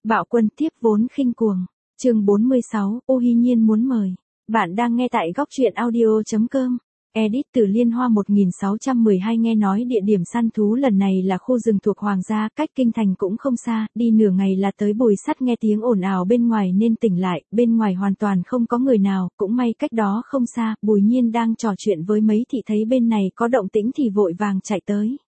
Bạo quân tiếp vốn khinh cuồng. Chương 46, Ô Hi Nhiên muốn mời. Bạn đang nghe tại góc truyện audio.com. Edit từ Liên Hoa 1612. Nghe nói địa điểm săn thú lần này là khu rừng thuộc Hoàng gia, cách kinh thành cũng không xa, đi nửa ngày là tới. Bùi Sắt nghe tiếng ồn ào bên ngoài nên tỉnh lại, bên ngoài hoàn toàn không có người nào, cũng may cách đó không xa, Bùi Nhiên đang trò chuyện với mấy thị thấy bên này có động tĩnh thì vội vàng chạy tới.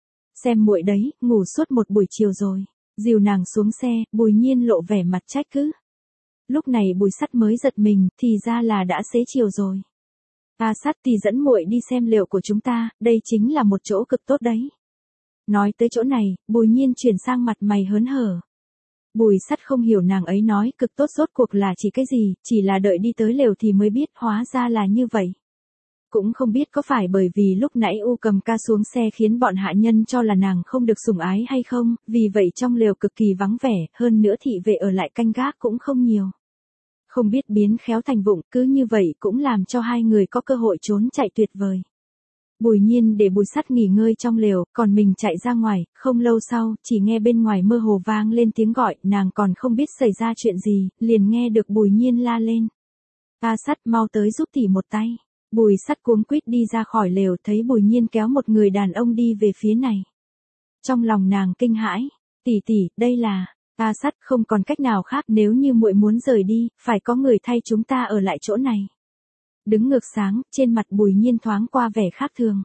Xem muội đấy, ngủ suốt một buổi chiều rồi. Dìu nàng xuống xe, Bùi Nhiên lộ vẻ mặt trách cứ. Lúc này Bùi Sắt mới giật mình, thì ra là đã xế chiều rồi. Sắt thì dẫn muội đi xem lều của chúng ta, đây chính là một chỗ cực tốt đấy. Nói tới chỗ này, Bùi Nhiên chuyển sang mặt mày hớn hở. Bùi Sắt không hiểu nàng ấy nói cực tốt rốt cuộc là chỉ cái gì, chỉ là đợi đi tới lều thì mới biết hóa ra là như vậy. Cũng không biết có phải bởi vì lúc nãy U Cầm Ca xuống xe khiến bọn hạ nhân cho là nàng không được sủng ái hay không, vì vậy trong lều cực kỳ vắng vẻ, hơn nữa thị vệ ở lại canh gác cũng không nhiều. Không biết biến khéo thành vụng, cứ như vậy cũng làm cho hai người có cơ hội trốn chạy tuyệt vời. Bùi Nhiên để Bùi Sắt nghỉ ngơi trong lều, còn mình chạy ra ngoài, không lâu sau, chỉ nghe bên ngoài mơ hồ vang lên tiếng gọi, nàng còn không biết xảy ra chuyện gì, liền nghe được Bùi Nhiên la lên. Sắt mau tới giúp tỷ một tay. Bùi Sắt cuống quýt đi ra khỏi lều, thấy Bùi Nhiên kéo một người đàn ông đi về phía này. Trong lòng nàng kinh hãi, tỷ, đây là... Sắt không còn cách nào khác, nếu như muội muốn rời đi, phải có người thay chúng ta ở lại chỗ này. Đứng ngược sáng, trên mặt Bùi Nhiên thoáng qua vẻ khác thường.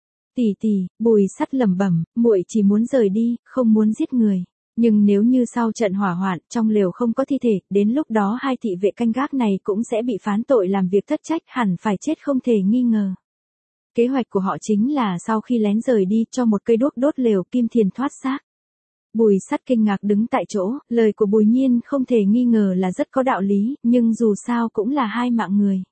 Tỷ, Bùi Sắt lẩm bẩm, muội chỉ muốn rời đi, không muốn giết người. Nhưng nếu như sau trận hỏa hoạn, trong lều không có thi thể, đến lúc đó hai thị vệ canh gác này cũng sẽ bị phán tội làm việc thất trách, hẳn phải chết không thể nghi ngờ. Kế hoạch của họ chính là sau khi lén rời đi, cho một cây đuốc đốt lều, Kim Thiền thoát xác. Bùi Sắt kinh ngạc đứng tại chỗ, lời của Bùi Nhiên không thể nghi ngờ là rất có đạo lý, nhưng dù sao cũng là hai mạng người.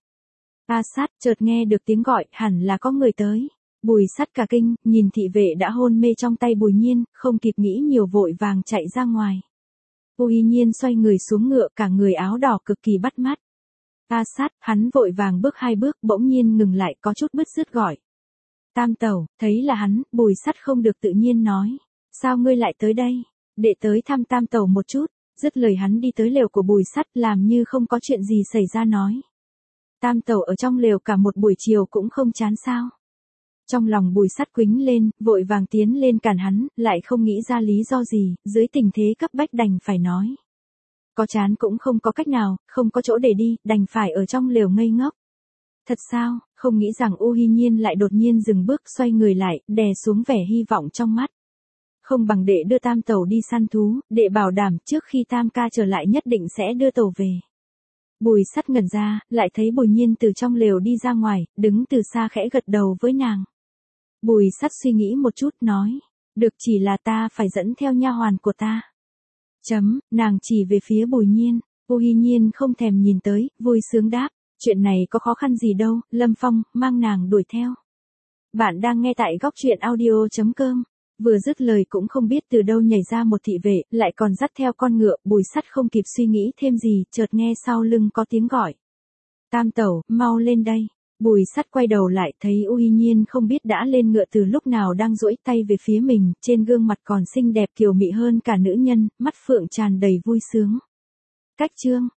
Sắt chợt nghe được tiếng gọi, hẳn là có người tới. Bùi Sắt cả kinh, nhìn thị vệ đã hôn mê trong tay Bùi Nhiên, không kịp nghĩ nhiều vội vàng chạy ra ngoài. Bùi Nhiên xoay người xuống ngựa, cả người áo đỏ cực kỳ bắt mắt. Sắt, hắn vội vàng bước hai bước, bỗng nhiên ngừng lại, có chút bứt rứt gọi. Tam tẩu, thấy là hắn, Bùi Sắt không được tự nhiên nói. Sao ngươi lại tới đây? Để tới thăm tam tẩu một chút. Dứt lời hắn đi tới lều của Bùi Sắt, làm như không có chuyện gì xảy ra nói. Tam tẩu ở trong lều cả một buổi chiều cũng không chán sao? Trong lòng Bùi Sắt quĩnh lên, vội vàng tiến lên cản hắn, lại không nghĩ ra lý do gì, dưới tình thế cấp bách đành phải nói. Có chán cũng không có cách nào, không có chỗ để đi, đành phải ở trong lều ngây ngốc. Thật sao? Không nghĩ rằng Ô Hi Nhiên lại đột nhiên dừng bước, xoay người lại, đè xuống vẻ hy vọng trong mắt. Không bằng đệ đưa tam tẩu đi săn thú, đệ bảo đảm trước khi tam ca trở lại nhất định sẽ đưa tẩu về. Bùi Sắt ngẩn ra, lại thấy Bùi Nhiên từ trong lều đi ra ngoài, đứng từ xa khẽ gật đầu với nàng. Bùi Sắt suy nghĩ một chút nói, được, chỉ là ta phải dẫn theo nha hoàn của ta. Nàng chỉ về phía Bùi Nhiên, Ô Hi Nhiên không thèm nhìn tới, vui sướng đáp, chuyện này có khó khăn gì đâu, Lâm Phong, mang nàng đuổi theo. Bạn đang nghe tại góc truyện audio.com. Vừa dứt lời cũng không biết từ đâu nhảy ra một thị vệ, lại còn dắt theo con ngựa, Bùi Sắt không kịp suy nghĩ thêm gì, chợt nghe sau lưng có tiếng gọi. Tam tẩu, mau lên đây. Bùi Sắt quay đầu lại, thấy Ô Hi Nhiên không biết đã lên ngựa từ lúc nào đang duỗi tay về phía mình, trên gương mặt còn xinh đẹp kiều mị hơn cả nữ nhân, mắt phượng tràn đầy vui sướng. Cách chương